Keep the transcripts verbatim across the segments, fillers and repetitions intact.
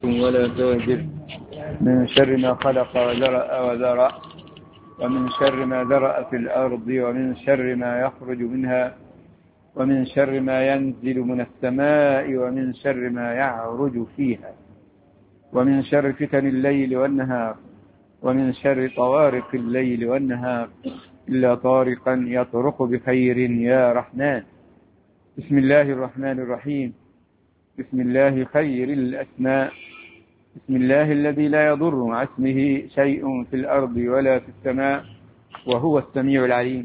ولا توجد من شر ما خلق وذرأ وذرأ ومن شر ما ذرأ في الأرض ومن شر ما يخرج منها ومن شر ما ينزل من السماء ومن شر ما يعرج فيها ومن شر فتن الليل والنهار ومن شر طوارق الليل والنهار إلا طارقا يطرق بخير يا رحمن. بسم الله الرحمن الرحيم. بسم الله خير الأسماء. بسم الله الذي لا يضر مع اسمه شيء في الأرض ولا في السماء وهو السميع العليم.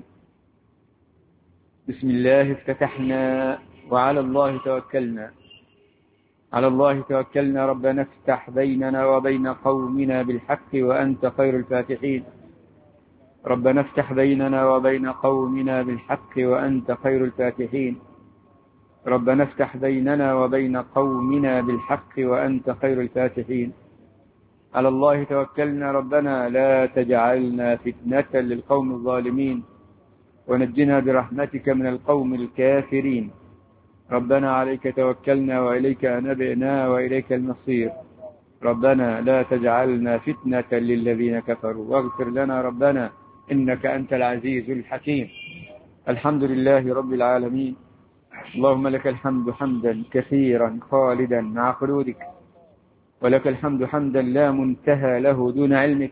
بسم الله افتتحنا وعلى الله توكلنا. على الله توكلنا ربنا افتح بيننا وبين قومنا بالحق وأنت خير الفاتحين. ربنا افتح بيننا وبين قومنا بالحق وأنت خير الفاتحين. ربنا افتح بيننا وبين قومنا بالحق وأنت خير الفاتحين. على الله توكلنا ربنا لا تجعلنا فتنة للقوم الظالمين ونجنا برحمتك من القوم الكافرين. ربنا عليك توكلنا وإليك أنبئنا وإليك المصير. ربنا لا تجعلنا فتنة للذين كفروا واغفر لنا ربنا إنك أنت العزيز الحكيم. الحمد لله رب العالمين. اللهم لك الحمد حمدا كثيرا خالدا مع خلودك، ولك الحمد حمدا لا منتهى له دون علمك،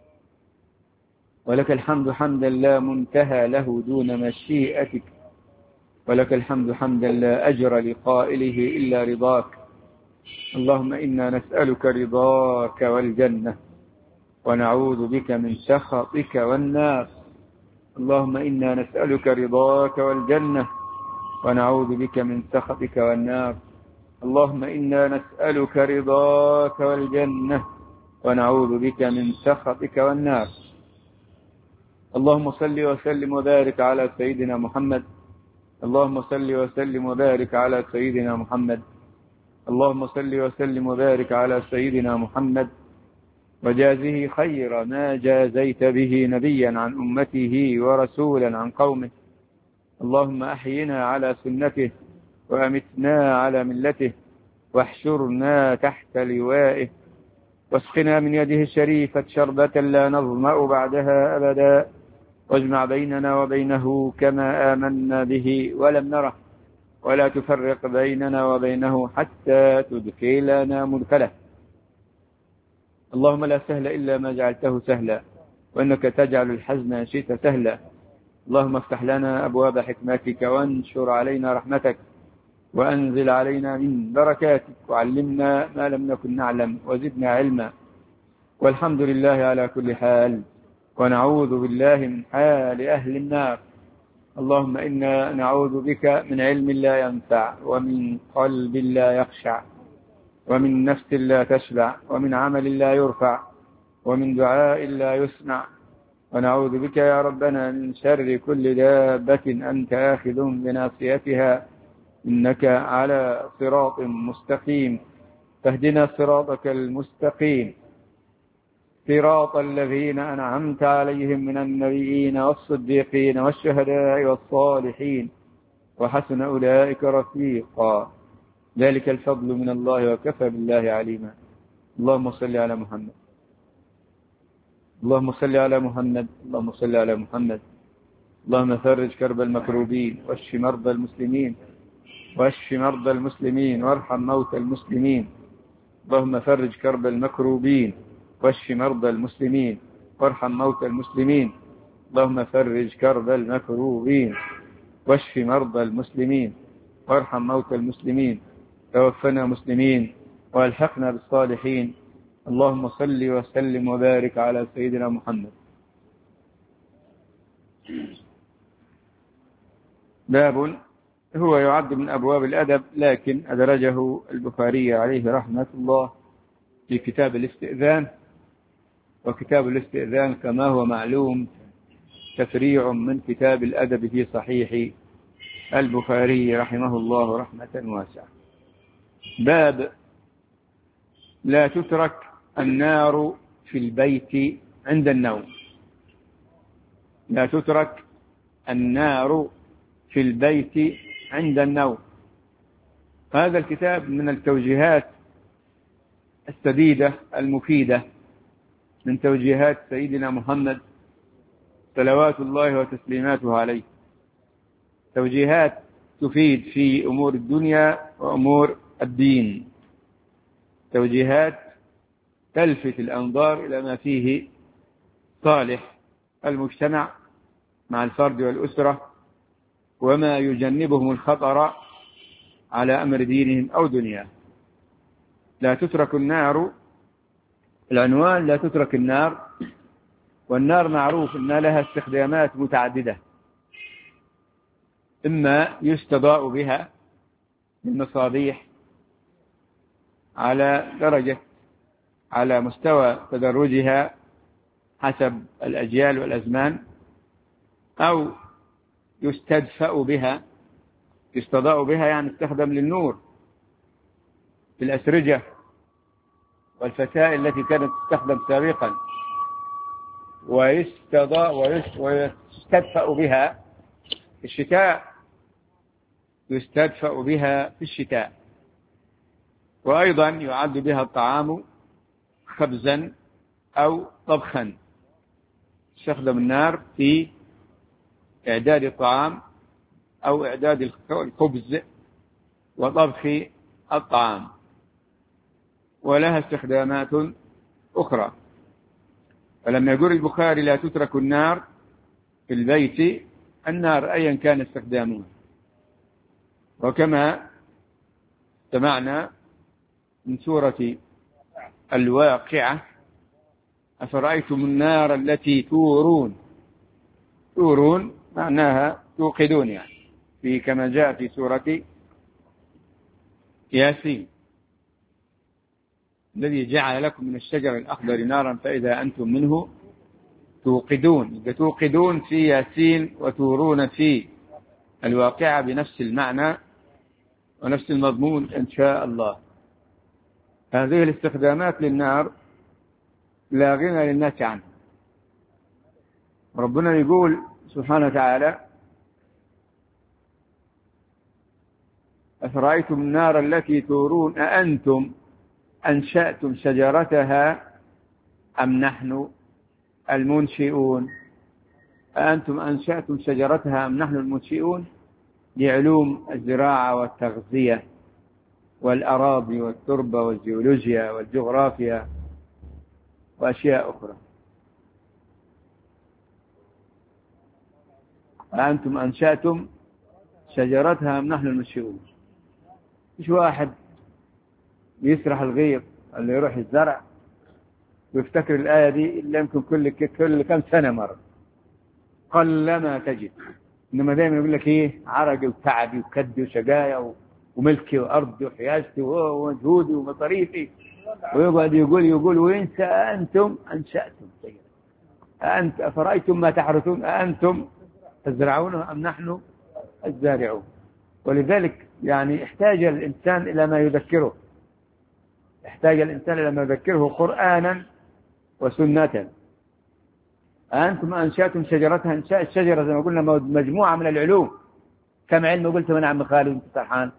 ولك الحمد حمدا لا منتهى له دون مشيئتك، ولك الحمد حمدا لا أجر لقائله إلا رضاك. اللهم إنا نسألك رضاك والجنة ونعوذ بك من سخطك والنار. اللهم إنا نسألك رضاك والجنة ونعوذ بك من سخطك والنار. اللهم إنا نسألك رضاك والجنة ونعوذ بك من سخطك والنار. اللهم صل وسلم وبارك على سيدنا محمد. اللهم صل وسلم وبارك على سيدنا محمد. اللهم صل وسلم وبارك على سيدنا محمد وجازه خير ما جازيت به نبيا عن أمته ورسولا عن قومه. اللهم أحينا على سنته وأمتنا على ملته واحشرنا تحت لوائه واسقنا من يده الشريفة شربة لا نظمأ بعدها أبدا واجمع بيننا وبينه كما آمنا به ولم نره ولا تفرق بيننا وبينه حتى تدخلنا مدخله. اللهم لا سهل إلا ما جعلته سهلا وإنك تجعل الحزن شئت سهلا. اللهم افتح لنا أبواب حكمتك وانشر علينا رحمتك وأنزل علينا من بركاتك وعلمنا ما لم نكن نعلم وزدنا علما. والحمد لله على كل حال ونعوذ بالله من حال أهل النار. اللهم إنا نعوذ بك من علم لا ينفع ومن قلب لا يخشع ومن نفس لا تشبع ومن عمل لا يرفع ومن دعاء لا يسمع. ونعوذ بك يا ربنا من شر كل دابة أنت آخذ بناصيتها إنك على صراط مستقيم. فاهدنا صراطك المستقيم صراط الذين أنعمت عليهم من النبيين والصديقين والشهداء والصالحين وحسن أولئك رفيقا. ذلك الفضل من الله وكفى بالله عليما. اللهم صل على محمد. اللهم صل على محمد. اللهم صل على محمد. اللهم فرج كرب المكروبين واشف مرضى المسلمين واشف مرضى المسلمين وارحم موتى المسلمين. اللهم فرج كرب المكروبين واشف مرضى المسلمين وارحم موتى المسلمين. اللهم فرج كرب المكروبين واشف مرضى المسلمين وارحم موتى المسلمين. توفنا مسلمين والحقنا بالصالحين. اللهم صل وسلم وبارك على سيدنا محمد. باب هو يعد من أبواب الأدب لكن أدرجه البخاري عليه رحمة الله في كتاب الاستئذان. وكتاب الاستئذان كما هو معلوم تفريع من كتاب الأدب في صحيح البخاري رحمه الله رحمة واسعة. باب لا تترك النار في البيت عند النوم. لا تترك النار في البيت عند النوم. هذا الكتاب من التوجيهات السديدة المفيدة من توجيهات سيدنا محمد صلوات الله وتسليماته عليه، توجيهات تفيد في أمور الدنيا وأمور الدين، توجيهات تلفت الأنظار إلى ما فيه صالح المجتمع مع الفرد والأسرة، وما يجنبهم الخطر على أمر دينهم أو دنياهم. لا تترك النار، العنوان لا تترك النار، والنار معروف أن لها استخدامات متعددة، إما يستضاء بها بالمصابيح على درجة على مستوى تدرجها حسب الأجيال والأزمان، أو يستدفأ بها، يستضاء بها يعني تستخدم للنور في الأسرجة والفتائل التي كانت تستخدم سابقا، ويستضاء ويستدفأ بها في الشتاء، يستدفأ بها في الشتاء. وأيضا يعد بها الطعام خبزا أو طبخا، تستخدم النار في إعداد الطعام أو إعداد الخبز وطبخ الطعام، ولها استخدامات أخرى. فلما يقول البخاري لا تترك النار في البيت، النار أيا كان استخدامها. وكما سمعنا من سورة الواقعة: أفرأيتم النار التي تورون، تورون معناها توقدون، يعني في كما جاء في سورة ياسين: الذي جعل لكم من الشجر الأخضر نارا فإذا أنتم منه توقدون. توقدون في ياسين وتورون في الواقعة بنفس المعنى ونفس المضمون إن شاء الله. هذه الاستخدامات للنار لا غنى للناس عنها. ربنا يقول سبحانه وتعالى: أفرأيتم النار التي تورون أأنتم أنشأتم شجرتها أم نحن المنشئون؟ أأنتم أنشأتم شجرتها أم نحن المنشئون؟ لعلوم الزراعة والتغذية والأراضي والتربة والجيولوجيا والجغرافيا وأشياء أخرى. أأنتم أنشأتم شجرتها أم نحن المنشئون؟ مش واحد يسرح الغيط اللي يروح الزرع ويفتكر الآية دي إلا يمكن كل كل كم سنة مرة، قلما تجد. إنما دائما يقول لك إيه: عرقي وتعبي وكدي وشقايا وملكي وأرضي وحياجتي ومجهودي ومصاريفي، ويقعد يقول يقول وينسى أنتم أنشأتم شيئا. أنت أفرأيتم ما تحرثون أأنتم تزرعونه أم نحن الزارعون؟ ولذلك يعني احتاج الإنسان إلى ما يذكره، احتاج الإنسان إلى ما يذكره قرآنا وسنة. أنتم أنشأتم شجرتها، إنشاء الشجرة زي ما قلنا مجموعة من العلوم. كم علم قلت من عم خالد وانت فرحان؟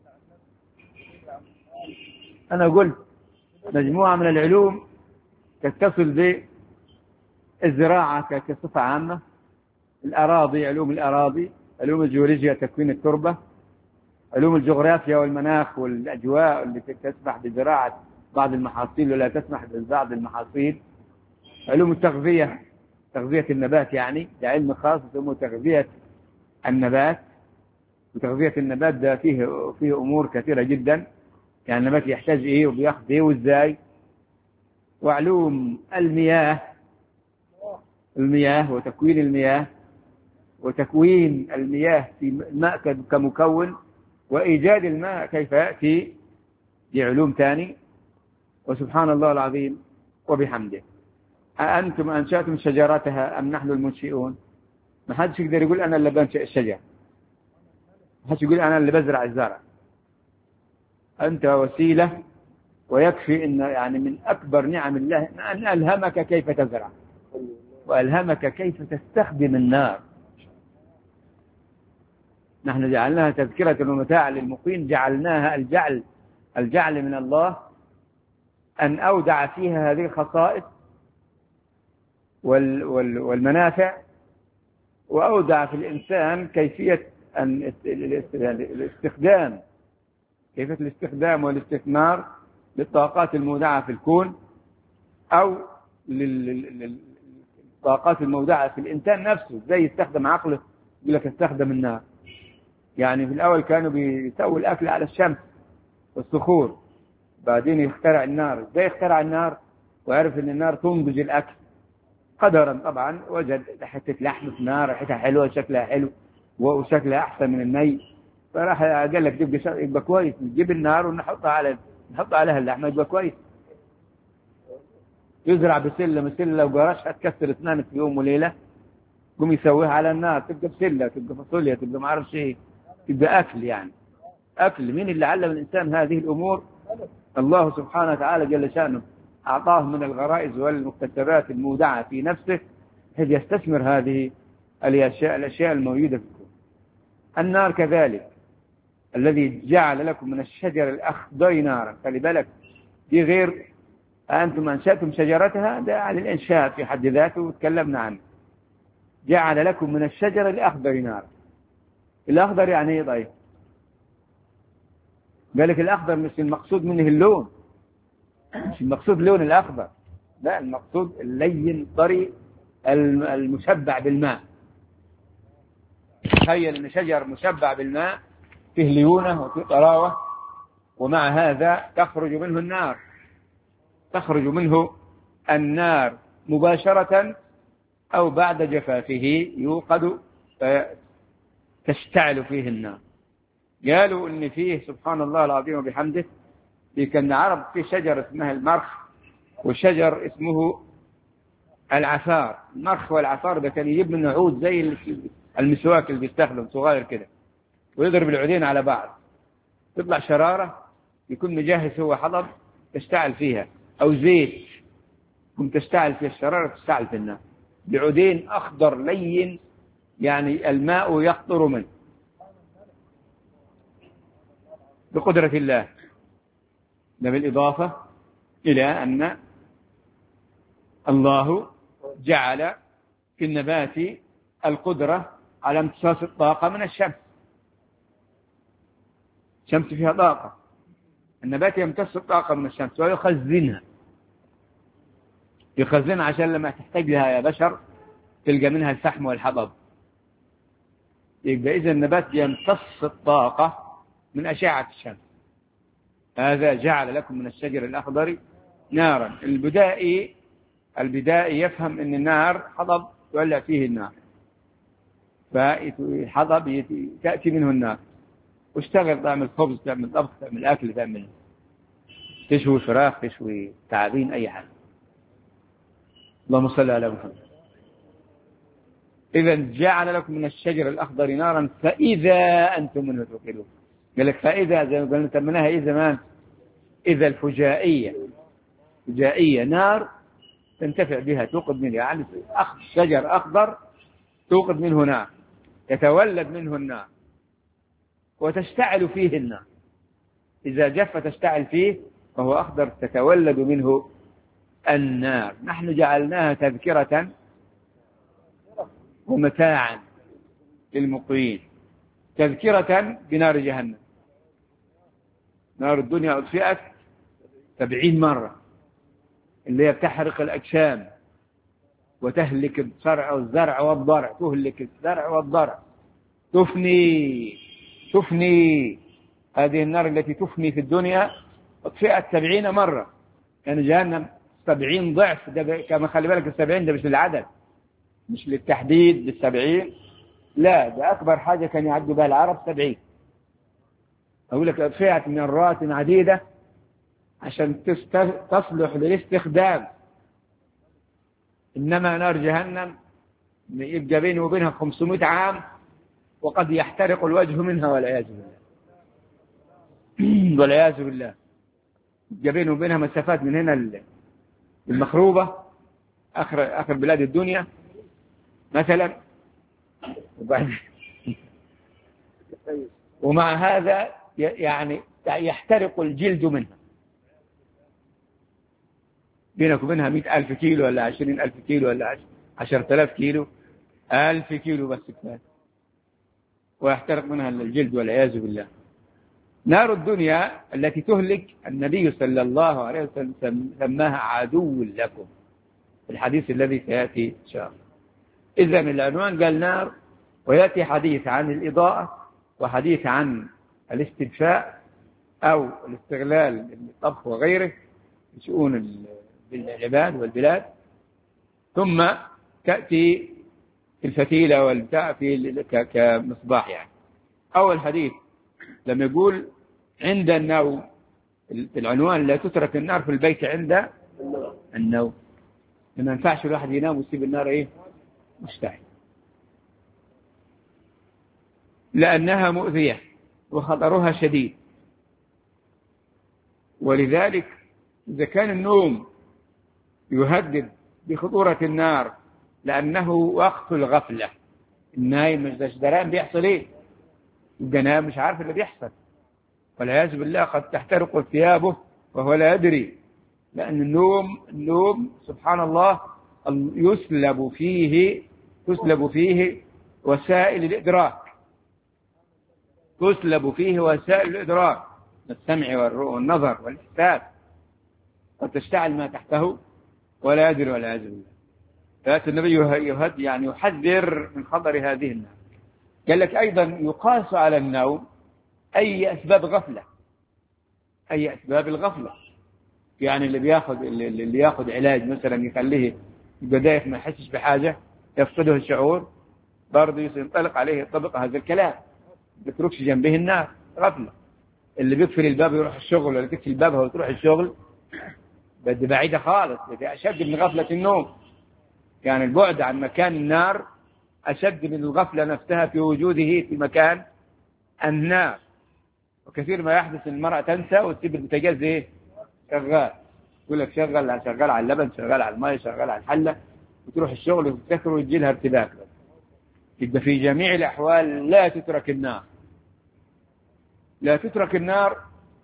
أنا قلت مجموعة من العلوم تتصل بالزراعة كصفة عامة، الأراضي، علوم الأراضي، علوم الجيولوجيا تكوين التربة، علوم الجغرافيا والمناخ والأجواء اللي تسمح بزراعة بعض المحاصيل ولا تسمح ببعض المحاصيل، علوم التغذية، تغذية النبات، يعني ده علم خاص اسمه تغذية النبات. وتغذية النبات ده فيه فيه أمور كثيرة جدا، يعني النبات يحتاج إيه وبياخذ إيه وإزاي. وعلوم المياه، المياه وتكوين المياه، وتكوين المياه في الماء كمكون، وإيجاد الماء كيف يأتي، دي علوم تاني. وسبحان الله العظيم وبحمده. أأنتم أنشأتم شجرتها أم نحن المنشئون؟ ما حدش يقدر يقول أنا اللي بنشئ الشجر، ما حدش يقول أنا اللي بزرع الزرع. أنت وسيلة، ويكفي إن يعني من أكبر نعم الله أن ألهمك كيف تزرع، وألهمك كيف تستخدم النار. نحن جعلناها تذكرة ومتاع للمقيم، جعلناها الجعل الجعل من الله أن أودع فيها هذه الخصائص والمنافع، وأودع في الإنسان كيفية الاستخدام كيفية الاستخدام والاستثمار للطاقات المودعة في الكون أو للطاقات المودعة في الإنسان نفسه. زي يستخدم عقله، يقول لك استخدم النار. يعني في الأول كانوا بيسووا الأكل على الشمس والصخور، بعدين يخترع النار. ازاي يخترع النار وعرف ان النار تنضج الأكل؟ قدرا طبعا، وجد حتة لحم في النار ريحتها حلوة شكلها حلو وشكلها أحسن من الني، فراح قال لك يبقى, يبقى كويس، نجيب النار ونحطها على نحط عليها اللحمة يبقى كويس. يزرع بسلة، بسلة لو جرشها تكسر اسنانك في يوم وليلة، قوم يسويها على النار تبقى بسلة، تبقى فاصوليا، تبقى ما اعرفش ايه، تبقى أكل. يعني أكل. مين اللي علم الإنسان هذه الأمور؟ الله سبحانه وتعالى جل شأنه أعطاه من الغرائز والمكتسبات المودعة في نفسه حيث يستثمر هذه الأشياء الأشياء الموجودة في الكون. النار كذلك، الذي جعل لكم من الشجر الأخضر نارا. خلي بالك دي غير أنتم أنشأتم شجرتها، ده عن الإنشاء في حد ذاته وتكلمنا عنه. جعل لكم من الشجر الأخضر نارا. الأخضر يعني إيه؟ طيب قالك الأخضر مش المقصود منه اللون، مش المقصود لون الأخضر، لا، المقصود اللين الطري المشبع بالماء. تخيل أن شجر مشبع بالماء فيه ليونة وفيه طراوة، ومع هذا تخرج منه النار، تخرج منه النار مباشرة أو بعد جفافه يوقد تشتعل فيه النار. قالوا إن فيه سبحان الله العظيم وبحمده كان عرب في شجر اسمها المرخ، وشجر اسمه العفار. المرخ والعفار ده كان يجيب منه عود زي المسواك اللي بيستخدم صغير كده، ويضرب العودين على بعض تطلع شرارة، يكون مجهز هو حطب تشتعل فيها، أو زيت كنت تشتعل فيها الشرارة تشتعل في النار بعودين أخضر لين، يعني الماء يقطر منه بقدرة الله. ده بالإضافة إلى أن الله جعل في النبات القدرة على امتصاص الطاقة من الشمس. الشمس فيها طاقة، النبات يمتص الطاقة من الشمس ويخزنها، يخزنها عشان لما تحتاج لها يا بشر تلقى منها الفحم والحطب. يبقى إذا النبات يمتص الطاقة من أشعة الشمس. هذا جعل لكم من الشجر الأخضر نارا. البدائي البدائي يفهم أن النار حطب تولع فيه النار، فالحطب تأتي منه النار، واشتغل تعمل خبز، تعمل طبخ، تعمل أكل، تعمل تشوي فراخ، تشوي تعابين، أي حاجة. اللهم صل على محمد. إذا جعل لكم من الشجر الأخضر نارا فإذا أنتم منه توقدون. قال لك فإذا، زي ما قلنا تمناها إيه زمان، إذا الفجائية، فجائية نار تنتفع بها، توقد منها، يعني أخ شجر أخضر توقد منه نار، يتولد منه النار وتشتعل فيه النار. إذا جف تشتعل فيه فهو أخضر، تتولد منه النار. نحن جعلناها تذكرة ومتاعا للمقوين. تذكرة بنار جهنم، نار الدنيا أطفئت سبعين مرة، اللي هي بتحرق الأجسام وتهلك الزرع والزرع والضرع، تهلك الزرع والضرع، تفني تفني هذه النار التي تفني في الدنيا أطفئت سبعين مرة. يعني جهنم سبعين ضعف. ده كما خلي بالك السبعين ده مش للعدد، مش للتحديد بالسبعين، لا، ده أكبر حاجة كان يعدوا بها العرب سبعين. أقول لك أطفئت مرات عديدة عشان تصلح للاستخدام. إنما نار جهنم يبقى بينه وبينها خمسمائة عام، وقد يحترق الوجه منها والعياذ بالله والعياذ بالله. يبقى بينه وبينها مسافات من هنا المخروبة آخر آخر بلاد الدنيا مثلا، وبعد ومع هذا يعني يحترق الجلد منها. بينك وبينها مئة ألف كيلو ولا عشرين ألف كيلو ولا عشرة آلاف كيلو، ألف كيلو بس كفاية، ويحترق منها الجلد والعياذ بالله. نار الدنيا التي تهلك النبي صلى الله عليه وسلم سماها عدو لكم في الحديث الذي سيأتي إن شاء الله. إذا العنوان قال نار، ويأتي حديث عن الإضاءة وحديث عن الاستدفاء أو الاستغلال الطبخ وغيره في شؤون العباد والبلاد، ثم تأتي الفتيلة والبتاع في كمصباح. يعني أول حديث لما يقول عند النوم، العنوان لا تترك النار في البيت عند النوم، ما ينفعش الواحد ينام ويسيب النار ايه مشتعل، لأنها مؤذية وخطرها شديد. ولذلك إذا كان النوم يهدد بخطورة النار لأنه وقت الغفلة، النايم مش دران بيحصل ايه، يبقى نايم مش عارف اللي بيحصل، والعياذ بالله قد تحترق ثيابه وهو لا يدري، لأن النوم النوم سبحان الله يسلب فيه تسلب فيه وسائل الإدراك، تسلب فيه وسائل الإدراك، السمع والنظر والإحساس، قد تشتعل ما تحته ولا يدري والعياذ بالله. فأتى النبي يهد يعني يحذر من خطر هذه النار. قال لك أيضا يقاس على النوم أي أسباب غفلة، أي أسباب الغفلة، يعني اللي بياخذ اللي ياخذ علاج مثلا يخليه يبقى دايخ ما يحسش بحاجة، يفقده الشعور، برضه ينطلق عليه يطبق هذا الكلام، ما يتركش جنبه النار، غفلة. اللي بيقفل الباب يروح الشغل ولا تقفل الباب وتروح الشغل، بدي بعيدة خالص، بدي أشد من غفلة النوم. يعني البعد عن مكان النار أشد من الغفلة نفسها في وجوده في مكان النار. وكثير ما يحدث المرأة تنسى وتسيب البوتاجاز ايه شغال، يقول لك شغال شغال على اللبن، شغال على الماء، شغال على الحلة، وتروح الشغل وتفتكر ويجي لها ارتباك. يبقى في جميع الأحوال لا تترك النار، لا تترك النار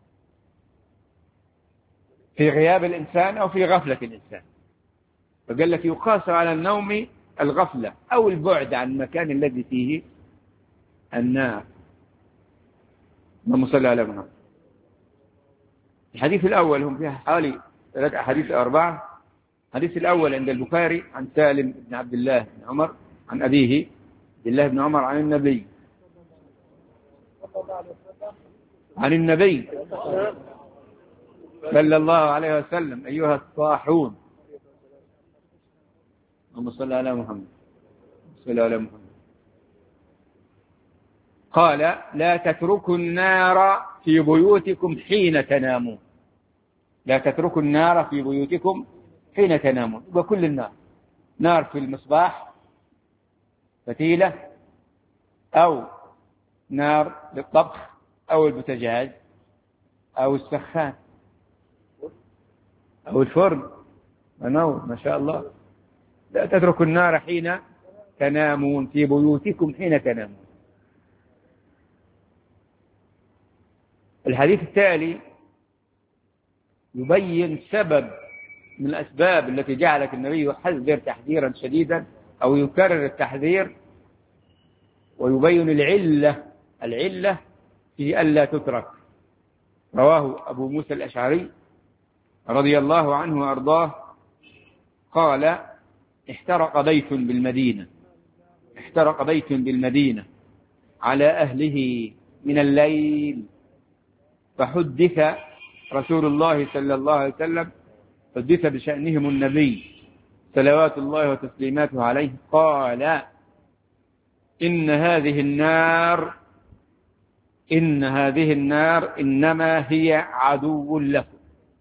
في غياب الإنسان أو في غفلة الإنسان. فقال لك يقاس على النوم الغفلة أو البعد عن المكان الذي فيه النار. اللهم صل على محمد. الحديث الأول هم فيها حوالي ثلاث أحاديث أربعة. الحديث الأول عند البخاري عن سالم بن عبد الله بن عمر عن أبيه عبد الله بن عمر عن النبي عن النبي صلى الله عليه وسلم: أيها الصاحون، اللهم صل على محمد صل على محمد، قال: لا تتركوا النار في بيوتكم حين تنامون. لا تتركوا النار في بيوتكم حين تنامون. وكل النار، نار في المصباح فتيلة، أو نار للطبخ، أو البوتاجاز، أو السخان، أو الفرن، منور ما شاء الله. لا تتركوا النار حين تنامون، في بيوتكم حين تنامون. الحديث التالي يبين سبب من الأسباب التي جعلت النبي يحذر تحذيرا شديدا أو يكرر التحذير، ويبين العلة العلة في ألا تترك. رواه أبو موسى الأشعري رضي الله عنه وأرضاه قال: احترق بيت بالمدينة احترق بيت بالمدينة على أهله من الليل، فحدث رسول الله صلى الله عليه وسلم حدث بشأنهم النبي صلوات الله وتسليماته عليه، قال: إن هذه النار إن هذه النار إنما هي عدو لكم.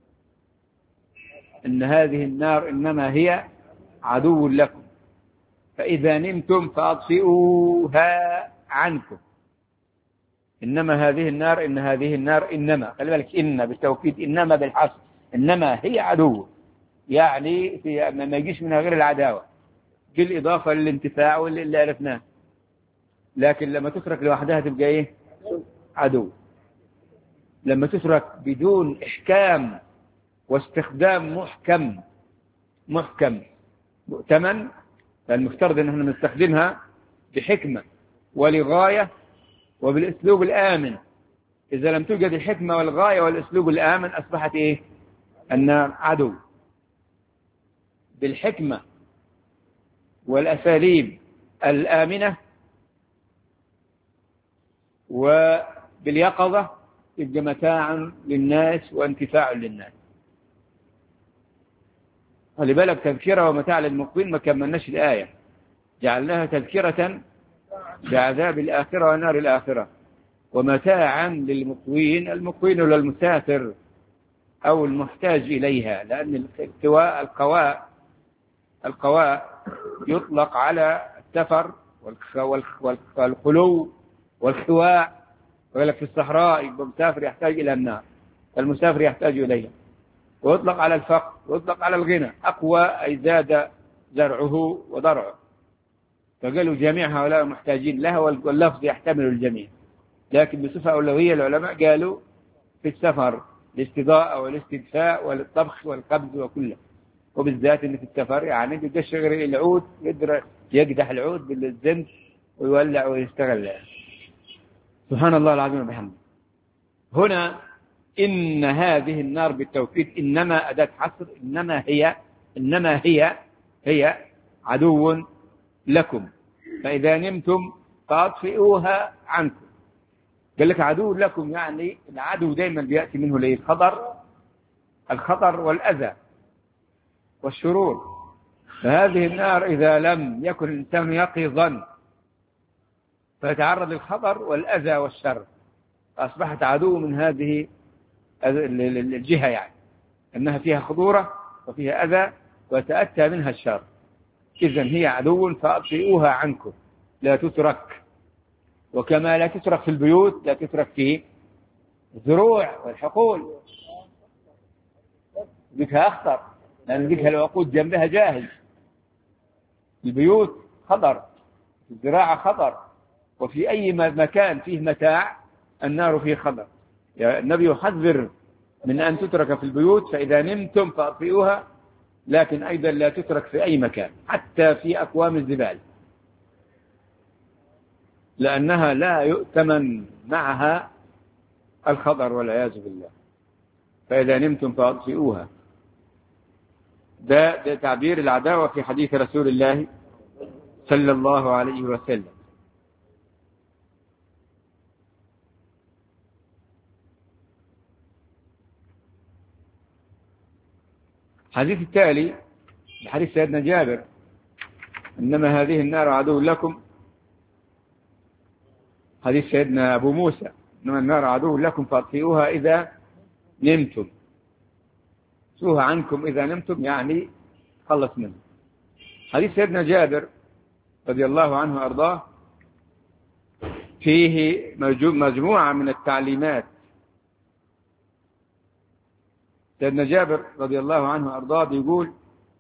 إن هذه النار إنما هي عدو لكم، فإذا نمتم فأطفئوها عنكم. إنما هذه النار إن هذه النار إنما، خلي بالك، إن بالتوكيد، إنما بالحصر، إنما هي عدو، يعني في ما يجيش منها غير العداوة، بالإضافة للانتفاع واللي عرفناه. لكن لما تترك لوحدها تبقى إيه؟ عدو. لما تترك بدون إحكام واستخدام محكم محكم مؤتمن، فالمفترض أن احنا نستخدمها بحكمة ولغاية وبالأسلوب الآمن. إذا لم توجد الحكمة والغاية والأسلوب الآمن أصبحت إيه؟ النار عدو. بالحكمة والأساليب الآمنة وباليقظة يبقى متاعا للناس وانتفاع للناس. خلي بالك، تذكرة ومتاع للمقوين، ما كملناش الآية، جعلناها تذكرة بعذاب الآخرة ونار الآخرة ومتاعا للمقوين. المقوين ولا المسافر أو المحتاج إليها، لأن القواء القواء القواء يطلق على السفر والخلو والخواء. ولك في الصحراء يبقى مسافر يحتاج إلى النار، المسافر يحتاج إليها. ويطلق على الفقر ويطلق على الغنى. أقوى أي زاد زرعه وضرعه، فقالوا جميع هؤلاء محتاجين لها، واللفظ يحتمل الجميع، لكن بصفة أولوية العلماء قالوا في السفر الاستضاءة والاستدفاء والطبخ والقبض وكله، وبالذات إن في السفر يعني بيشغل العود، يقدر يقدح العود بالزنت ويولع ويستغل. سبحان الله العظيم وبحمده. هنا إن هذه النار بالتوكيد إنما أداة حصر، إنما هي إنما هي هي عدو لكم فإذا نمتم فأطفئوها عنكم. قال لك عدو لكم، يعني العدو دائما بيأتي منه ليه؟ الخطر الخطر والأذى والشرور. فهذه النار إذا لم يكن الإنسان يقظا فيتعرض للخطر والأذى والشر، أصبحت عدو من هذه الجهة، يعني أنها فيها خطورة وفيها أذى وتأتى منها الشر. إذن هي عدو فأطفئوها عنكم، لا تترك. وكما لا تترك في البيوت لا تترك في الزروع والحقول، بكها أخطر، لأن بكها الوقود جنبها جاهز. البيوت خطر، الزراعة خطر، وفي أي مكان فيه متاع النار فيه خطر. النبي يحذر من أن تترك في البيوت فإذا نمتم فأطفئوها، لكن أيضا لا تترك في أي مكان حتى في أكوام الزبال، لأنها لا يؤتمن معها الخطر والعياذ بالله. فإذا نمتم فأطفئوها، ده, ده تعبير العداوة في حديث رسول الله صلى الله عليه وسلم. الحديث التالي بحديث سيدنا جابر: إنما هذه النار عدو لكم. حديث سيدنا أبو موسى: إنما النار عدو لكم فأطفئوها إذا نمتم. سوها عنكم إذا نمتم، يعني خلص منه. حديث سيدنا جابر رضي الله عنه وأرضاه فيه مجموعة من التعليمات. سيدنا جابر رضي الله عنه وأرضاه بيقول: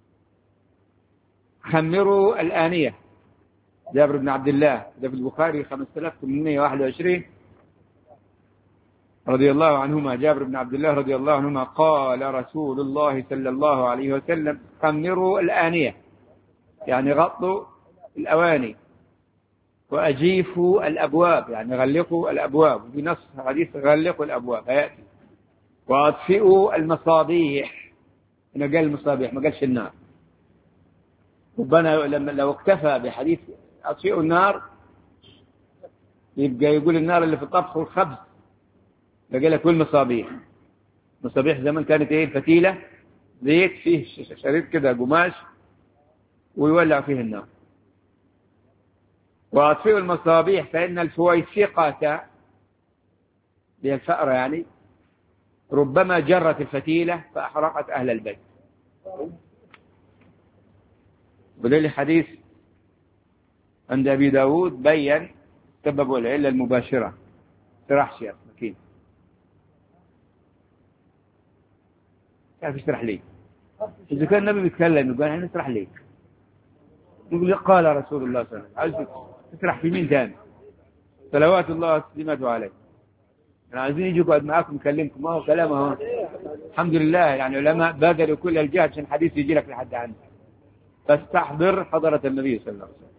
خمروا الآنية. جابر بن عبد الله، ده في البخاري خمسة آلاف وثمانمائة وواحد وعشرين رضي الله عنهما. جابر بن عبد الله رضي الله عنهما قال رسول الله صلى الله عليه وسلم: خمروا الآنية، يعني غطوا الأواني، وأجيفوا الأبواب، يعني غلقوا الأبواب. في نص حديث غلقوا الأبواب هيأتي. وأطفئوا المصابيح، هنا قال المصابيح ما قالش النار. ربنا لما لو اكتفى بحديث أطفئوا النار يبقى يقول النار اللي في الطبخ والخبز، لقال لك والمصابيح. مصابيح زمان كانت ايه؟ الفتيلة زيت فيه شريط كده قماش ويولع فيه النار. وأطفئوا المصابيح فإن الفويسقة، هي الفأرة يعني، ربما جرت الفتيلة فأحرقت أهل البيت. بدل الحديث عند أبي داود بيّن سبب العلة المباشرة. ترحش يا مكين، كيف يشرح لي؟ إذا كان النبي بيتكلم يقول أنا نشرح لي، يقول قال رسول الله صلى الله عليه وسلم. عايز تشرح في مين ثاني؟ صلوات الله وسلامته عليه. أنا عايزين يجوا قاعد معاكم نكلمكم، ما هو كلامه هو الحمد لله يعني العلماء بذلوا كل الجهد عشان الحديث يجي لك لحد عنه، فاستحضر حضرة النبي صلى الله عليه وسلم.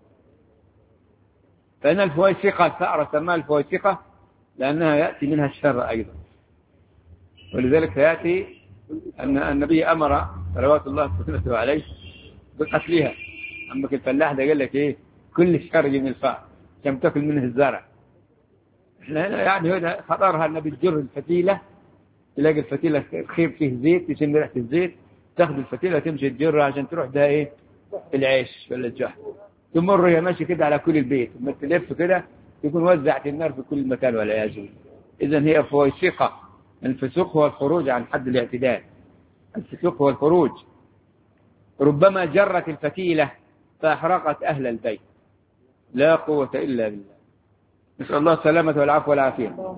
فإن الفويسقة الثأرة سماها الفويسقة لأنها يأتي منها الشر أيضا، ولذلك سيأتي أن النبي أمر صلوات الله وسلامه عليه بقتلها. عمك الفلاح ده قال لك إيه؟ كل الشر من الفأر كم تأكل منه الزرع. إحنا هنا يعني هنا خطرها النبي تجر الفتيلة، تلاقي الفتيلة الخير فيه زيت، تشم ريحة الزيت، تاخذ الفتيلة تمشي تجرها عشان تروح ده إيه؟ العيش ولا الجحر. تمر هي ماشي كده على كل البيت، لما تلف كده يكون وزعت النار في كل مكان والعياذ بالله. إذا هي فويسقة. الفسوق هو الخروج عن حد الاعتدال، الفسوق هو الخروج. ربما جرت الفتيلة فأحرقت أهل البيت، لا قوة إلا بالله. نسأل الله السلامة والعفو والعافية.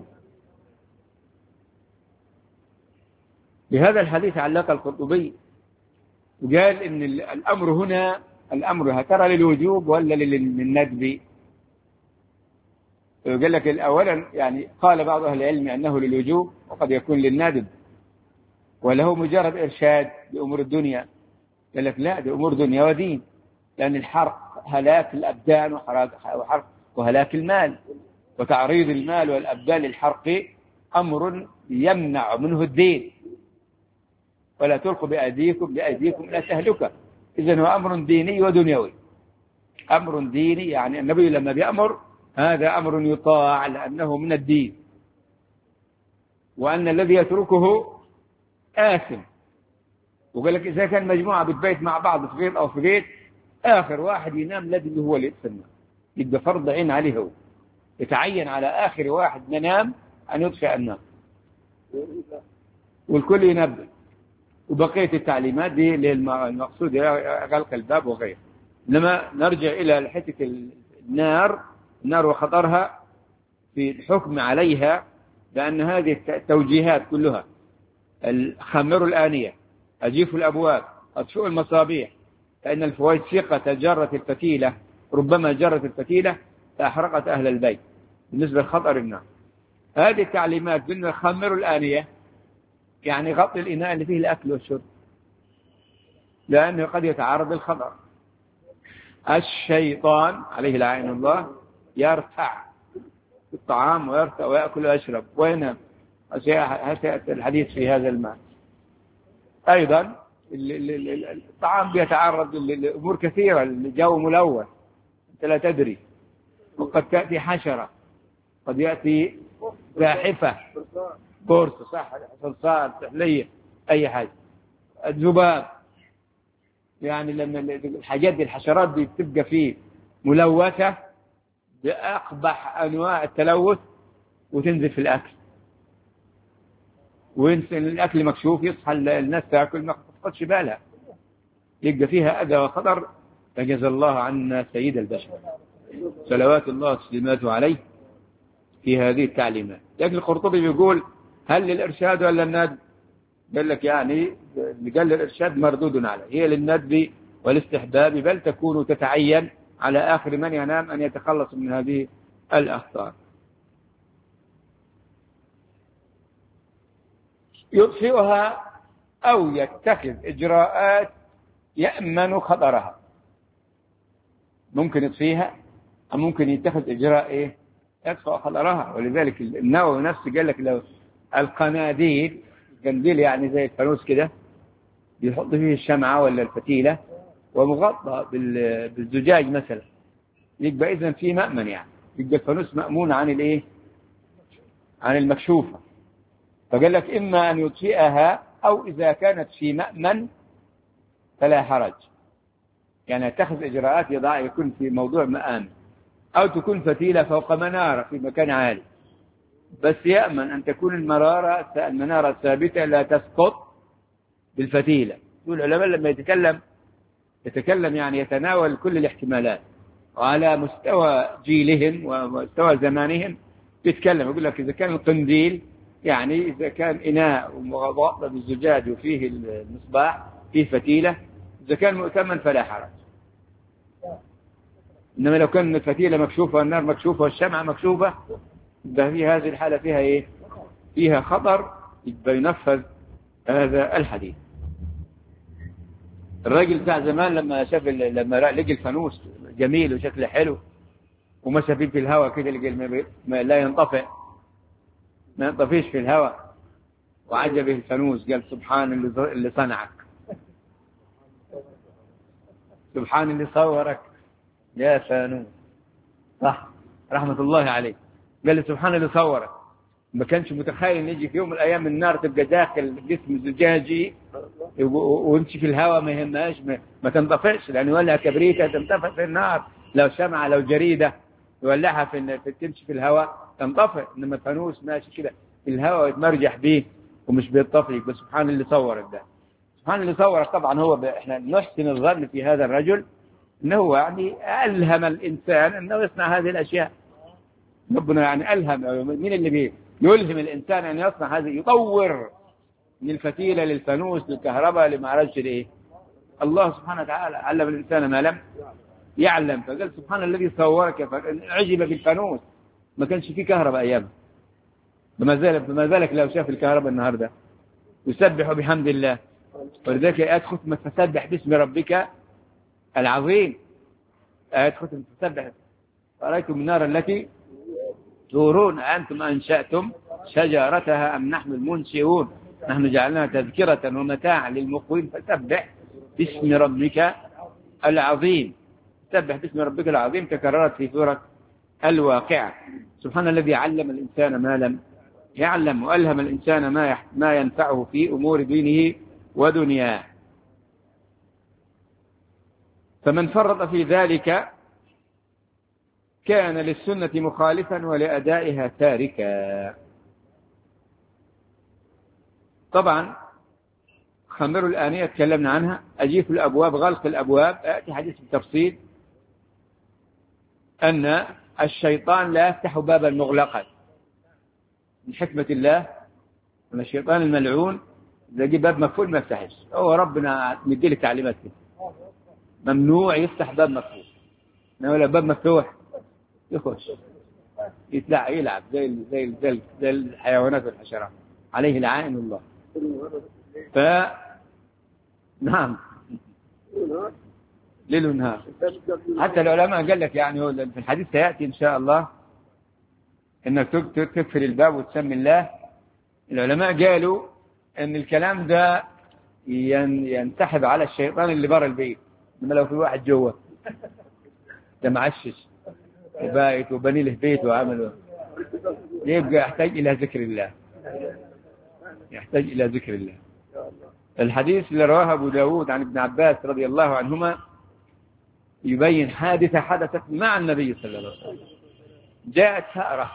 بهذا الحديث علق القرطبي وقال إن الأمر هنا الأمر هترى للوجوب ولا للندب؟ قال لك أولا يعني قال بعض أهل العلم أنه للوجوب وقد يكون للندب، وله مجرد إرشاد بأمور الدنيا. قال لك لا، دي أمور دنيا ودين، لأن الحرق هلاك الأبدان وحرق وهلاك المال، وتعريض المال والأبدان للحرق أمر يمنع منه الدين. ولا تلقوا بأيديكم بأيديكم إلى تهلكة. إذن هو أمر ديني ودنيوي. أمر ديني يعني النبي لما بيأمر هذا أمر يطاع لأنه من الدين، وأن الذي يتركه آثم. وقال لك إذا كان مجموعة بتبيت مع بعض في بيت أو في بيت، آخر واحد ينام لازم هو اللي يتسنى، يبقى فرض عين عليه، هو يتعين على آخر واحد ننام أن يطفئ النار والكل ينبه. وبقية التعليمات دي للمقصود غلق الباب وغيره. لما نرجع إلى حتة النار، النار وخطرها في الحكم عليها، لأن هذه التوجيهات كلها: خمروا الآنية، أجيفوا الأبواب، أطفئوا المصابيح، فإن الفويسقة جرت الفتيلة، ربما جرت الفتيلة فأحرقت أهل البيت. بالنسبة لخطر النار هذه التعليمات بأن خمروا الآنية يعني غطي الإناء اللي فيه الأكل والشرب، لأنه قد يتعرض للخطر. الشيطان عليه لعين الله يرتع في الطعام ويرتع ويأكل ويشرب وينام. سيأتي الحديث في هذا المعنى. أيضا الطعام بيتعرض لأمور كثيرة، الجو ملوث أنت لا تدري، وقد تأتي حشرة، قد يأتي زاحفة، بورصة، صح، صلصال، سحلية، أي حاجة، الذباب. يعني لما الحاجات دي الحشرات دي بتبقى فيه ملوثة بأقبح أنواع التلوث وتنزل في الأكل، وينسى الأكل مكشوف، يصحى الناس تأكل ما تاخدش بالها، يبقى فيها أذى وخطر. فجزا الله عنا سيد البشر صلوات الله وسلامته عليه في هذه التعليمات. لكن القرطبي بيقول: هل للإرشاد ولا الندب؟ قال لك يعني اللي قال للإرشاد مردود عليه، هي للندب والاستحباب، بل تكون تتعين على آخر من ينام أن يتخلص من هذه الأخطار. يطفئها أو يتخذ إجراءات يأمن خطرها. ممكن يطفيها أو ممكن يتخذ إجراء إيه يدفع خطرها. ولذلك النووي نفسه قال لك لو القناديل، قنديل يعني زي الفانوس كده، بيحط فيه الشمعة ولا الفتيلة ومغطى بالزجاج مثلا، يبقى إذن فيه مأمن، يعني يبقى الفانوس مأمون عن الإيه عن المكشوفة. فقال لك إما أن يطفئها أو إذا كانت في مأمن فلا حرج، يعني يتخذ إجراءات يضع يكون في موضوع مآمن، أو تكون فتيلة فوق منارة في مكان عالي، بس يأمن أن تكون المرارة المنارة الثابتة لا تسقط بالفتيلة. والعلماء لما يتكلم يتكلم يعني يتناول كل الاحتمالات، وعلى مستوى جيلهم ومستوى زمانهم يتكلم. يقول لك إذا كان القنديل يعني إذا كان إناء ومغطى بالزجاج وفيه المصباح فيه فتيلة، إذا كان مؤتمن فلا حرج. إنما لو كان الفتيلة مكشوفة والنار مكشوفة والشمعة مكشوفة، ده في هذه الحالة فيها إيه؟ فيها خطر بينفذ هذا الحديث. الراجل بتاع زمان لما شاف لما لقي الفانوس جميل وشكله حلو ومشى فيه في الهواء كده، لقى ما لا ينطفئ، ما ينطفيش في الهواء، وعجبه الفانوس، قال سبحان اللي صنعك، سبحان اللي صورك يا فانوس. صح، رحمة الله عليه. قال له سبحان اللي صورك. ما كانش متخيل ان يجي في يوم من الايام النار تبقى داخل جسم زجاجي ويمشي في الهواء ما يهمهاش، ما, ما تنطفئش، لان يولع كبريته تنطفئ في النار، لو شمعه لو جريده يولعها في, في تمشي في الهواء تنطفئ، انما الفانوس ماشي كده في الهواء يتمرجح به ومش بيطفئ. بس سبحان اللي صورك ده، سبحان اللي صورك. طبعا هو ب... احنا نحسن الظن في هذا الرجل انه هو يعني الهم الانسان انه يصنع هذه الاشياء. ربنا يعني الهم، مين اللي بيه يلهم الانسان ان يصنع هذه، يطور من الفتيله للفانوس للكهرباء لما عرفش الايه. الله سبحانه وتعالى علم الانسان ما لم يعلم، فقال سبحان الذي صورك. عجب بالفانوس، ما كانش فيه كهرباء ايامه، بما ذلك بما ذلك لو شاف الكهرباء النهارده يسبح بحمد الله. ولذلك آيات ختمت فسبح باسم ربك العظيم، آيات ختمت فسبح. رأيتم النار التي تورون أنتم أنشأتم شجرتها أم نحن المنشئون نحن جعلناها تذكرة ومتاعا للمقوين فسبح باسم ربك العظيم. سبح باسم ربك العظيم تكررت في سورة الواقعة. سبحان الذي علم الإنسان ما لم يعلم وألهم الإنسان ما ما ينفعه في أمور دينه ودنياه. فمن فرط في ذلك كان للسنة مخالفا ولأدائها تاركا. طبعا خمر الآنية تكلمنا عنها، أجيف الأبواب غلق الأبواب، أأتي حديث التفصيل أن الشيطان لا يفتح بابا مغلقا من حكمة الله، أن الشيطان الملعون إذا جي باب مقفول ما يفتحش، هو ربنا مدي له تعليمات كده ممنوع يفتح باب مقفول، إنما لو باب مفتوح يخش يتلع يلعب زي زي زي زي الحيوانات والحشرات، عليه لعائن الله. ف نعم ليل ونهار. حتى العلماء قال لك يعني في الحديث سيأتي إن شاء الله إنك تقفل الباب وتسمي الله. العلماء قالوا إن الكلام ده ينسحب على الشيطان اللي برا البيت، إنما لو في واحد جوه ده معشش وبايت وبني له بيت وعمله، يبقى يحتاج إلى ذكر الله، يحتاج إلى ذكر الله. الحديث اللي رواه أبو داود عن ابن عباس رضي الله عنهما يبين حادثة حدثت مع النبي صلى الله عليه وسلم. جاءت ثأرة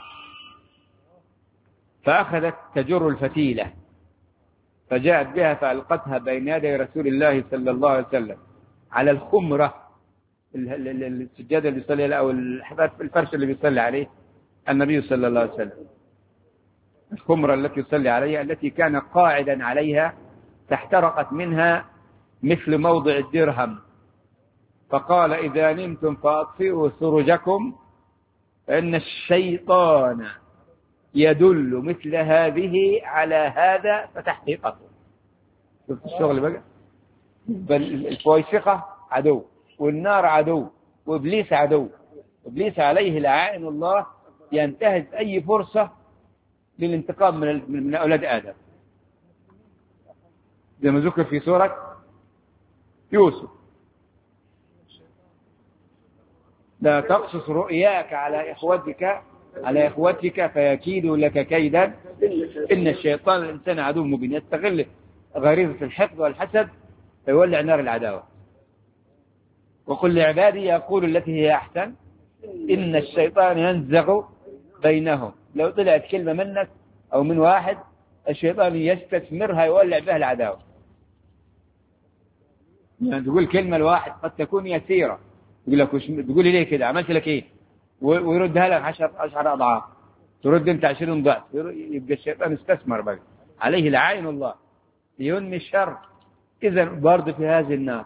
فأخذت تجر الفتيلة فجاءت بها فألقتها بين يدي رسول الله صلى الله عليه وسلم على الخمرة، السجادة اللي يصلي أو الفرش اللي بيصلي عليه النبي صلى الله عليه وسلم، الخمرة التي يصلي عليها التي كان قاعدا عليها فاحترقت منها مثل موضع الدرهم، فقال إذا نمتم فأطفئوا سرجكم فإن الشيطان يدل مثل هذه على هذا فتحقيقه. شفت الشغل بقى؟ بل الفويسقة عدو والنار عدو وإبليس عدو. إبليس عليه لعائن الله ينتهز أي فرصة للانتقام من من أولاد آدم، زي ما ذكر في سورة يوسف: لا تقصص رؤياك على إخوتك على إخوتك فيكيدوا لك كيدا إن الشيطان الإنسان عدو مبين. يستغل غريزة الحقد والحسد فيولع نار العداوة. وقل لعبادي يقول التي هي أحسن إن الشيطان ينزغ بينهم. لو طلعت كلمة منك أو من واحد الشيطان يستثمرها يولع بها العداوة. يعني تقول كلمة لواحد قد تكون يسيرة، يقول لك تقولي ليه كده، عملت لك إيه، ويردها لك عشر عشر أضعاف، ترد أنت عشرين ضعف، يبقى الشيطان استثمر بقى عليه لعائن الله ينمي الشر. إذا برضه في هذه النار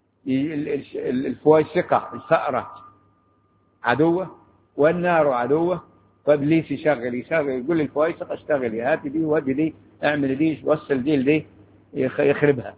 الفويسقة الثأرة عدوة والنار عدوة، فإبليس يشغل يشغل يقول للفويسقة اشتغلي هاتي دي وهاتي دي اعمل دي، وصل دي لدي، يخربها.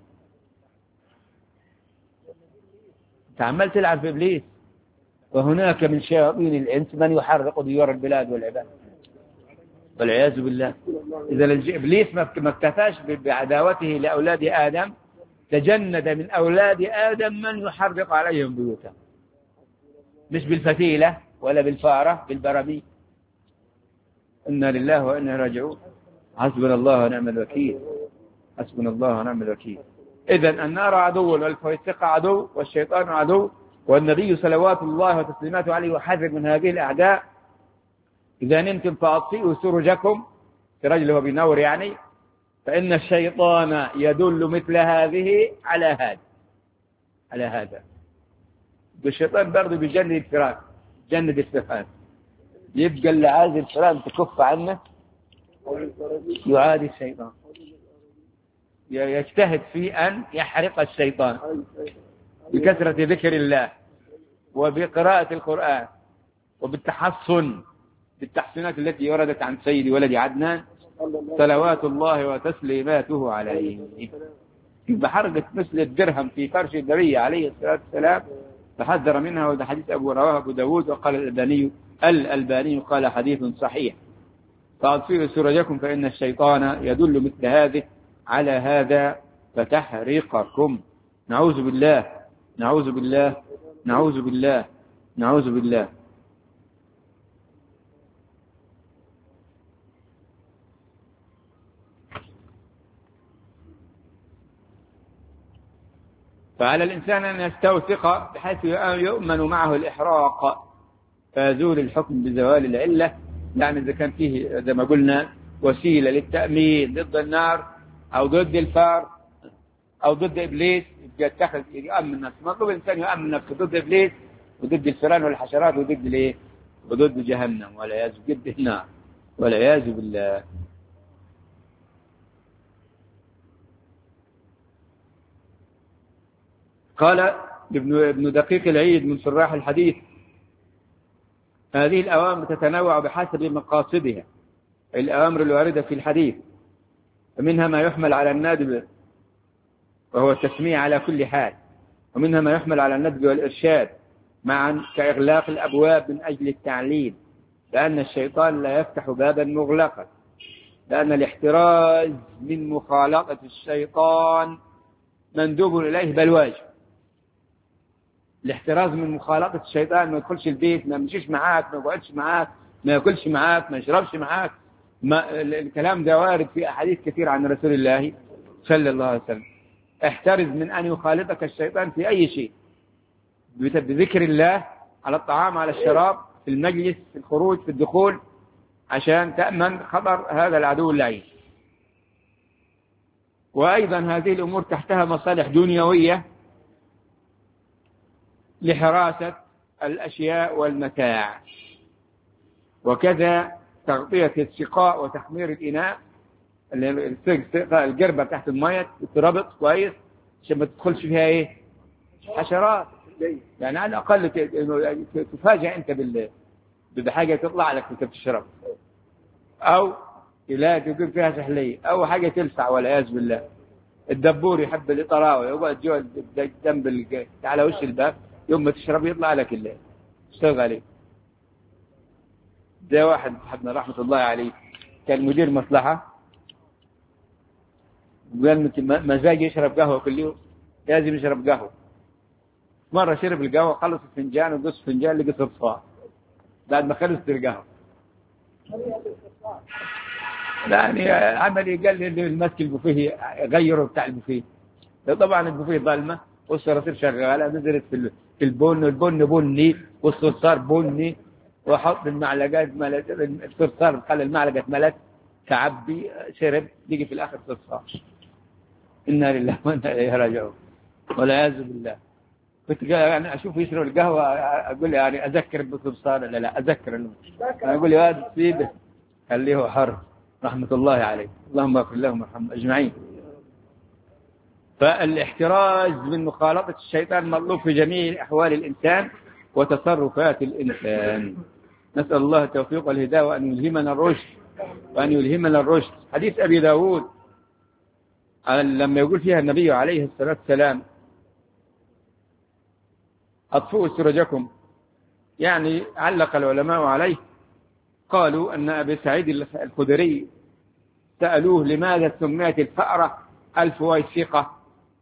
انت عمال تلعب في ابليس. وهناك من شياطين الانس من يحرق ديار البلاد والعباد والعياذ بالله. اذا ابليس ما اكتفاش بعداوته لاولاد ادم، تجند من اولاد ادم من يحرق عليهم بيوتهم، مش بالفتيله ولا بالفاره، بالبراميل. انا لله وانا راجعون. حسبنا الله ونعم الوكيل. حسبنا الله ونعم الوكيل. إذا النار عدو، والفسق عدو، والشيطان عدو، والنبي صلوات الله وتسليماته عليه يحذر من هذه الأعداء. إذا نمتم فأطفئوا سرجكم، سرج اللي هو بنور يعني، فإن الشيطان يدل مثل هذه على هذا على هذا. الشيطان برضه بيجند الفئران، جند الفئران، يبقى اللي عايز الفئران تكف عنه يعادي الشيطان، يجتهد في أن يحرق الشيطان بكثرة ذكر الله وبقراءة القرآن وبالتحصن بالتحسينات التي وردت عن سيد ولد عدنان صلوات الله وتسليماته عليه. بحرقة مثل الدرهم في فرش النبي عليه الصلاة والسلام تحذر منها، وهذا حديث أبو رواه أبو داود، وقال الألباني الألباني قال حديث صحيح. فأطفئوا سرجكم فإن الشيطان يدل مثل هذه على هذا فتحرقكم. نعوذ بالله نعوذ بالله نعوذ بالله نعوذ بالله. فعلى الإنسان أن يستوثق بحيث يؤمن معه الإحراق فيزول الحكم بزوال العلة. يعني إذا كان فيه زي ما قلنا وسيلة للتأمين ضد النار أو ضد الفار أو ضد إبليس، يتخذ يؤمن نفسه. مطلوب الإنسان يؤمن نفسه ضد إبليس وضد الفئران والحشرات وضد الإيه؟ وضد جهنم والعياذ ضد النار والعياذ بالله. قال ابن ابن دقيق العيد من شراح الحديث: هذه الأوامر تتنوع بحسب مقاصدها، الأوامر الواردة في الحديث، ومنها ما يحمل على الندب وهو التسمية على كل حال، ومنها ما يحمل على الندب والإرشاد معا كإغلاق الأبواب من أجل التعليم، لأن الشيطان لا يفتح بابا مغلقا، لأن الاحتراز من مخالطة الشيطان مندوب إليه بل واجب. الاحتراز من مخالطة الشيطان، ما يدخلش البيت، ما يمشيش معاك، ما يقعدش معاك، ما ياكلش معاك، ما يشربش معاك. ما الكلام ده وارد في أحاديث كثير عن رسول الله صلى الله عليه وسلم. احترز من أن يخالطك الشيطان في أي شيء، بذكر الله، على الطعام، على الشراب، في المجلس، في الخروج، في الدخول، عشان تأمن خطر هذا العدو اللعين. وأيضا هذه الأمور تحتها مصالح دنيوية لحراسة الأشياء والمتاع، وكذا تغطية السقاء وتخمير الإناء، القربة تحت المية تربط كويس عشان ما تدخلش فيها إيه؟ حشرات. يعني على الأقل تفاجأ أنت بحاجة تطلع لك وأنت بتشرب، أو لا تكون فيها سحلية، أو حاجة تلسع والعياذ بالله. الدبور يحب الإطراوة، يقعد جوا جنب على وش الباب، يوم ما تشرب يطلع لك الليل اشتغل عليه. ده واحد صاحبنا رحمة الله عليه كان مدير مصلحة، وقال مزاج يشرب قهوة كل يوم، لازم يشرب قهوة. مرة شرب القهوة، خلص الفنجان وقص فنجان لقى صفار بعد ما خلصت القهوة. يعني عملي قال لي اللي المسك البوفيه غيره بتاع البوفيه. طبعا البوفيه ظلمة والصراصير شغالة، نزلت في في البن، البن بني والصرصار بني، وحط المعلقات ملت الصرصار، خلى المعلقة ملت تعبي، شرب، يجي في الآخر صرصار. إنا لله وإنا إليه راجعون والعياذ بالله. كنت يعني أشوف يشرب القهوة أقول يعني أذكر بالصرصار، لا لا أذكر له، أقول يا هذا سيبه خليه هو حر، رحمة الله عليه، اللهم اغفر لهم وارحمهم أجمعين. فالاحتراز من مخالطة الشيطان مطلوب في جميع أحوال الإنسان وتصرفات الإنسان. نسأل الله التوفيق والهداية وأن يلهمنا الرشد وأن يلهمنا الرشد. حديث أبي داود لما يقول فيها النبي عليه الصلاة والسلام أطفئوا سرجكم، يعني علق العلماء عليه، قالوا أن أبي سعيد الخدري سألوه لماذا سميت الفأرة الفويسقة؟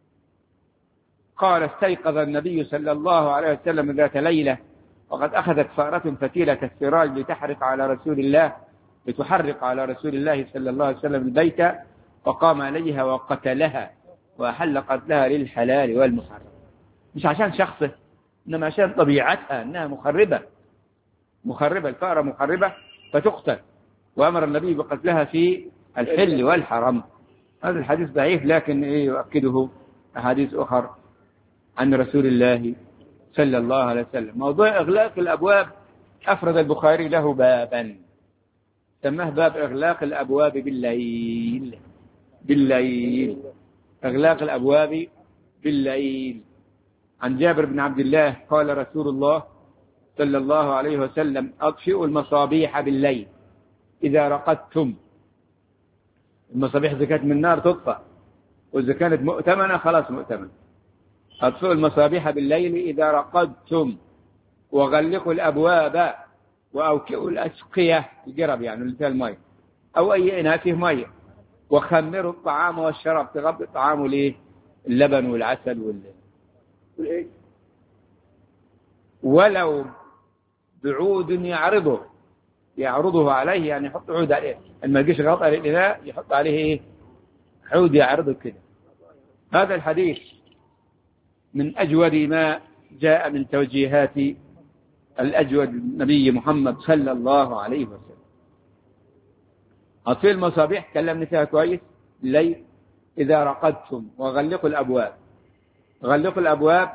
قال استيقظ النبي صلى الله عليه وسلم ذات ليلة وقد أخذت فأرة فتيلة السراج لتحرق على رسول الله لتحرق على رسول الله صلى الله عليه وسلم البيت، وقام عليها وقتلها وأحل قتلها للحلال والمحرم. مش عشان شخصه، إنما عشان طبيعتها أنها مخربة مخربة الفأرة مخربة فتقتل، وأمر النبي بقتلها في الحل والحرم. هذا الحديث ضعيف، لكن إيه يؤكده أحاديث أخرى عن رسول الله صلى الله عليه وسلم. موضوع إغلاق الأبواب أفرد البخاري له بابا سماه باب إغلاق الأبواب بالليل. بالليل إغلاق الأبواب بالليل. عن جابر بن عبد الله قال رسول الله صلى الله عليه وسلم أطفئوا المصابيح بالليل إذا رقدتم. المصابيح إذا كانت من النار تطفأ، وإذا كانت مؤتمنة خلاص مؤتمنة. أطفئوا المصابيح بالليل إذا رقدتم وغلقوا الأبواب وأوكئوا الأسقية، الجرب يعني اللي فيها الماء أو أي إناء فيه ماء، وخمروا الطعام والشراب. تغطي الطعام ليه؟ اللبن والعسل وال ولو بعود يعرضه يعرضه عليه، يعني يحط عود عليه، لما يجيش غطاء للإناء يحط عليه إيه؟ عود يعرضه كده. هذا الحديث من أجود ما جاء من توجيهات الأجود النبي محمد صلى الله عليه وسلم. أطفئوا المصابيح كلمني فيها كويس الليل إذا رقدتم، وغلقوا الأبواب. غلقوا الأبواب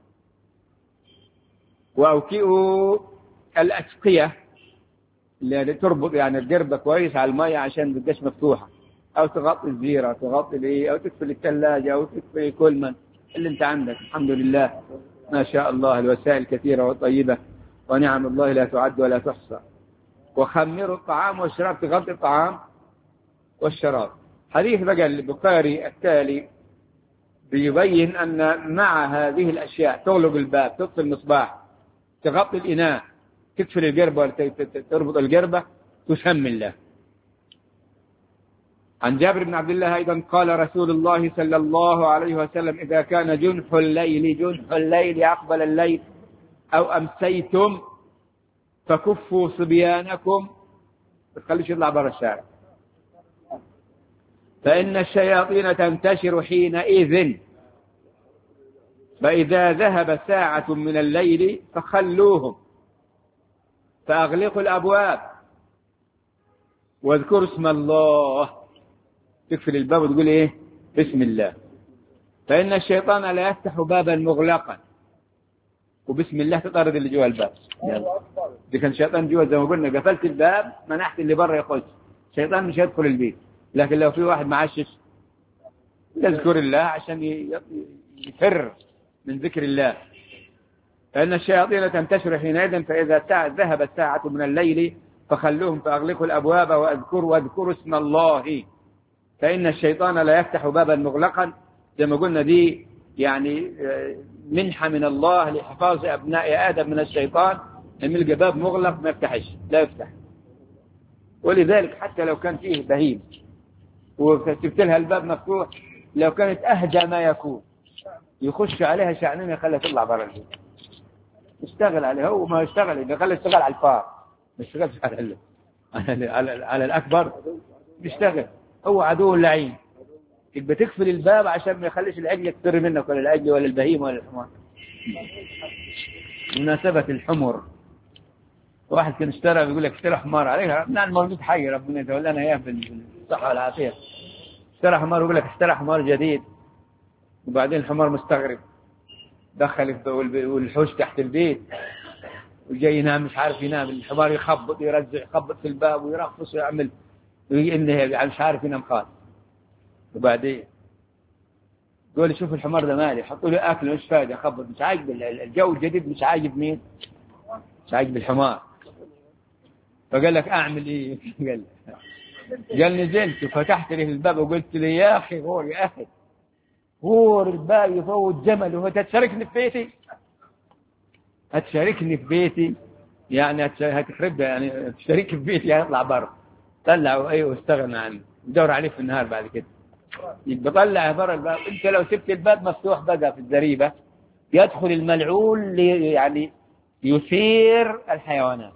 وأوكئوا الأسقية اللي تربط يعني الجربة كويس على الماء عشان ما تبقاش مفتوحة، أو تغطي الزيرة، تغطي ليه، أو تقفل الثلاجة، أو تقفل كل من اللي أنت عندك. الحمد لله ما شاء الله الوسائل كثيرة وطيبة، ونعم الله لا تعد ولا تحصى. وخمروا الطعام والشراب، تغطي الطعام والشراب. حديث بقى البخاري التالي بيبين أن مع هذه الأشياء تغلق الباب، تطفي المصباح، تغطي الإناء، تكفل الجربة، تربط الجربة، تسمي الله. عن جابر بن عبد الله أيضا قال رسول الله صلى الله عليه وسلم إذا كان جنح الليل جنح الليل أقبل الليل أو أمسيتم فكفوا صبيانكم، ما تخليش يطلع برا الشارع، فإن الشياطين تنتشر حينئذ، فإذا ذهب ساعة من الليل فخلوهم، فأغلقوا الأبواب واذكروا اسم الله. تقفل الباب وتقول إيه؟ بسم الله. فإن الشيطان لا يفتح بابا مغلقا، وبسم الله تطرد اللي جوا الباب. إذا كان الشيطان جوا زي ما قلنا قفلت الباب منحت اللي برا يخش، الشيطان مش يدخل البيت. لكن لو في واحد معشش يذكر الله عشان يفر من ذكر الله. فإن الشياطين تنتشر حينئذ، فإذا ذهبت ساعة من الليل فخلوهم، فأغلقوا الأبواب وأذكروا واذكروا اسم الله. فإن الشيطان لا يفتح بابا مغلقا، زي ما قلنا دي يعني منحة من الله لحفاظ أبناء آدم من الشيطان، أن يلقى باب مغلق ما يفتحش، لا يفتح. ولذلك حتى لو كان فيه بهيم وكتبت لها الباب مفتوح، لو كانت أهدى ما يكون يخش عليها شعنين يخليها تطلع برا البيت، يشتغل عليها. هو ما يشتغل، يخليها يشتغل على الفار، ما يشتغلش على على, على, على الأكبر، يشتغل. هو عدو اللعين، يبقى تقفل الباب عشان ما يخليش العجل يكتر منك، ولا العجل ولا البهيم ولا الحمار. مناسبة الحمر، واحد كان اشترى بيقول لك اشترى حمار عليها، نعم المولود حي ربنا يتولانا اياه بالصحة والعافية. اشترى حمار يقول لك اشترى حمار جديد، وبعدين الحمار مستغرب دخل والحوش تحت البيت وجاي ينام مش عارف ينام، الحمار يخبط يرزع يخبط في الباب ويرفص ويعمل انه مش عارف ينام خالص. وبعدين يقول لي شوف الحمار ده مالي، حطوا له اكل مش فايده، يخبط مش عاجب الجو الجديد، مش عاجب مين؟ مش عاجب الحمار. فقال لك اعمل ايه؟ قال قال نزلت وفتحت لي الباب وقلت لي يا أخي غور يا أخي غور الباب يفوت جمل وهو هتشاركني في بيتي هتشاركني في بيتي يعني هتخرب يعني تشارك في بيتي هيطلع بره طلعوا ايه واستغنى عنه ندور عليه في النهار بعد كده يبقى طلع بره الباب. انت لو سبت الباب مفتوح بقى في الزريبه يدخل الملعون يعني يثير الحيوانات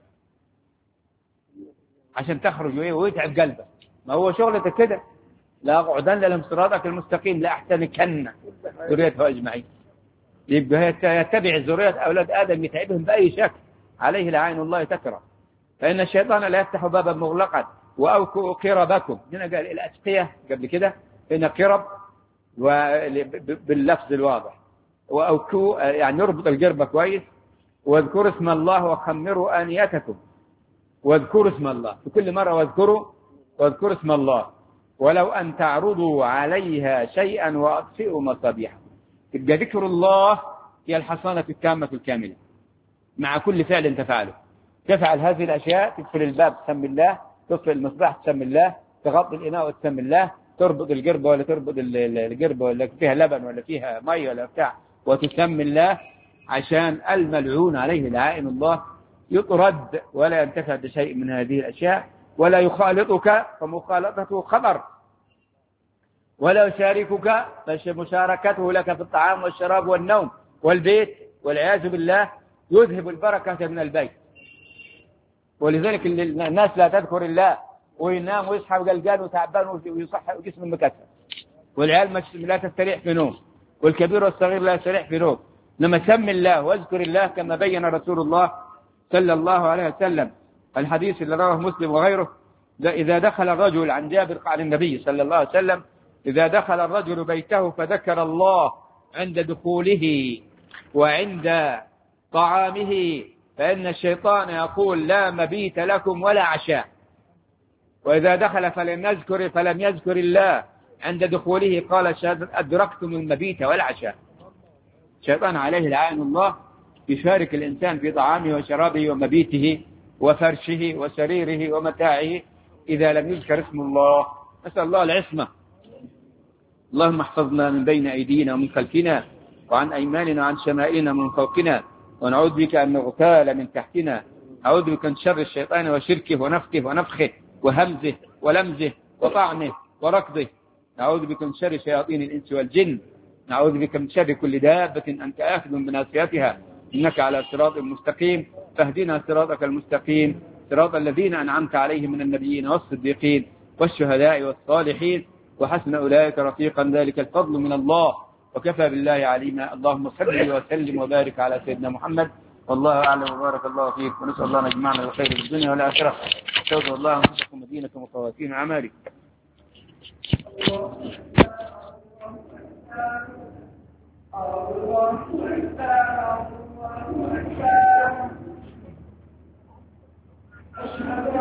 عشان تخرج ويتعب قلبك. ما هو شغلتك كده لا اقعدن لهم صراطك المستقيم لا احتنكن ذريته اجمعين. يبقى يتبع ذرية اولاد ادم يتعبهم باي شكل عليه لعين الله تكره. فان الشيطان لا يفتح بابا مغلقا واوكوا قربكم. هنا قال الاتقيه قبل كده ان قرب باللفظ الواضح واوكوا يعني نربط القربه كويس. واذكروا اسم الله وخمروا انيتكم واذكروا اسم الله في كل مره واذكروا واذكروا اسم الله ولو ان تعرضوا عليها شيئا واطفئوا مصابيحها. تبقى ذكر الله هي الحصانه التامه الكامله مع كل فعل تفعله. تفعل هذه الاشياء تقفل الباب تسمي الله تطفئ المصباح تسمي الله تغطي الاناء وتسمي الله تربط القربه ولا تربط القربه ولا فيها لبن ولا فيها مي ولا بتاع وتسمي الله عشان الملعون عليه لعائن الله يطرد ولا ينتفع بشيء من هذه الأشياء ولا يخالطك فمخالطته خبر ولا يشاركك فمشاركته لك في الطعام والشراب والنوم والبيت والعياذ بالله يذهب البركة من البيت. ولذلك الناس لا تذكر الله وينام ويصحى قلقان وتعبان ويصحى وجسم مكسر والعيال لا تستريح في نوم والكبير والصغير لا يستريح في نوم. لما سم الله واذكر الله كما بين رسول الله صلى الله عليه وسلم الحديث اللي رواه مسلم وغيره إذا دخل الرجل عن جابر عن النبي صلى الله عليه وسلم إذا دخل الرجل بيته فذكر الله عند دخوله وعند طعامه فإن الشيطان يقول لا مبيت لكم ولا عشاء. وإذا دخل فلم يذكر فلم يذكر الله عند دخوله قال أدركتم المبيت والعشاء. الشيطان عليه لعائن الله يشارك الإنسان في طعامه وشرابه ومبيته وفرشه وسريره ومتاعه إذا لم يذكر اسم الله. نسأل الله العصمة. اللهم احفظنا من بين أيدينا ومن خلفنا وعن أيماننا وعن شمائلنا من فوقنا ونعوذ بك أن نغتال من تحتنا. أعوذ بك من شر الشيطان وشركه ونفخه ونفخه وهمزه ولمزه وطعنه وركضه. نعوذ بك من شر شياطين الإنس والجن. نعوذ بك من شر كل دابة أنت آخذ بناصيتها إنك على صراط مستقيم فاهدنا صراطك المستقيم صراط الذين أنعمت عليهم من النبيين والصديقين والشهداء والصالحين وحسن أولئك رفيقا ذلك الفضل من الله وكفى بالله عليما. اللهم صل وسلم وبارك على سيدنا محمد والله أعلم وبارك الله فيك ونسأل الله أن يجمعنا بالخير في الدنيا والآخرة. استودع الله أنفسكم ودينكم وخواتيم أعمالكم. أشهد